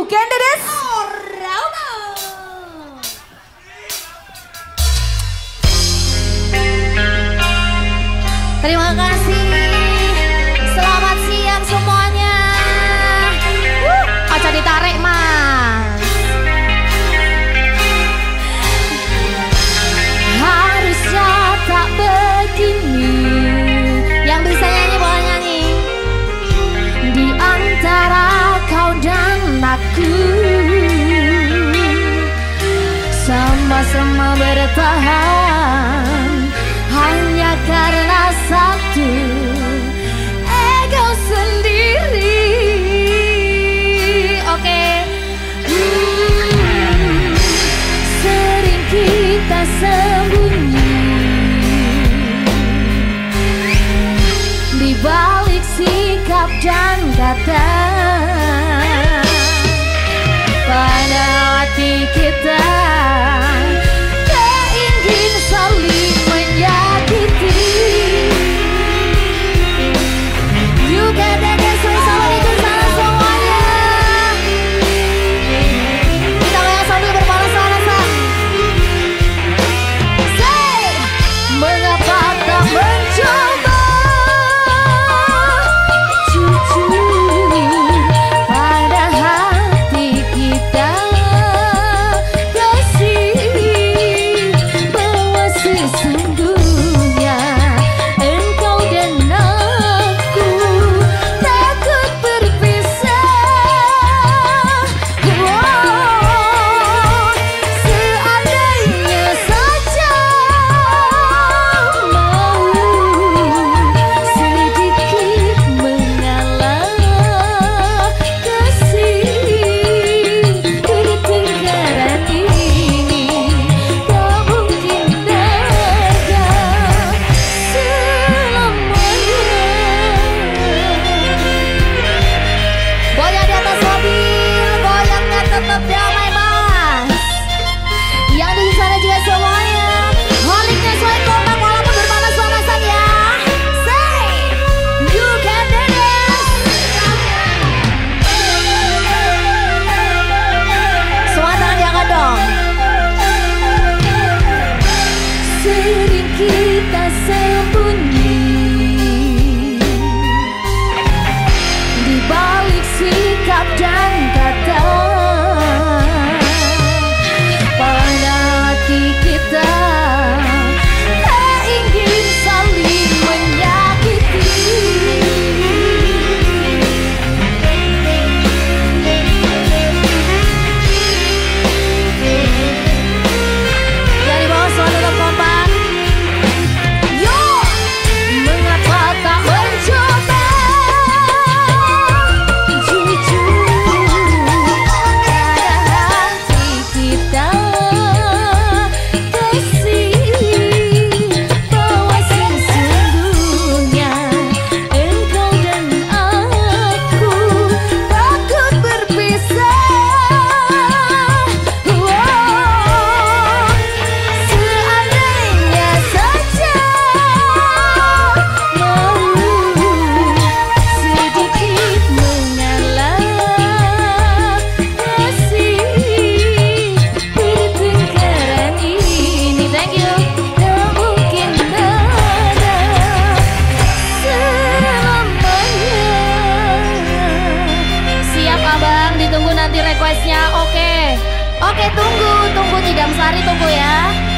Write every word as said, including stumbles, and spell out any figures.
Uganda desu. Terima kasih. Selamat siang semuanya. Uh, aja ditarik mas. Harusnya tak begini. Yang bisa nyanyi boleh nyanyi. Di antara kau dan aku, sama-sama bertahan hanya karena satu ego sendiri. Oke, okay. hmm, sering kita sembunyi di balik sikap dan kata. Pada hati kita keingin saling menyakiti. Juga ada sama itu sana semuanya. Kita yang sambil berpanas-panasan. Say, mengapa tak mencoba jujur pada hati kita. Kasih bahwa sesungguhnya engkau dan aku takut berpisah. Wow, seandainya saja mau sedikit mengalah kasih pertengkaran ini tak mungkin ada selamanya. Goyang di atas mobil, goyangnya tetap damai mas. Yang di sana juga semuanya. Holiknya sesuai kompak walaupun berpanas-panasan ya. Say, you can do this. Semua tangan diangkat dong. Sering kita sembunyi di balik sikap dan kata. Pada hati kita keingin saling menyakiti. Yang di bawah selalu tetap kompak. Yo, mengapa tak mencoba jujur pada hati kita. Kasih bahwa sesungguhnya engkau dan aku takut berpisah. Wow, seandainya saja mau sedikit mengalah kasih pertengkaran ini. Thank you. Tak mungkin ada selamanya. Siap abang, ditunggu nanti requestnya. Oke, oke tunggu, tunggu Tidam Sari tunggu ya.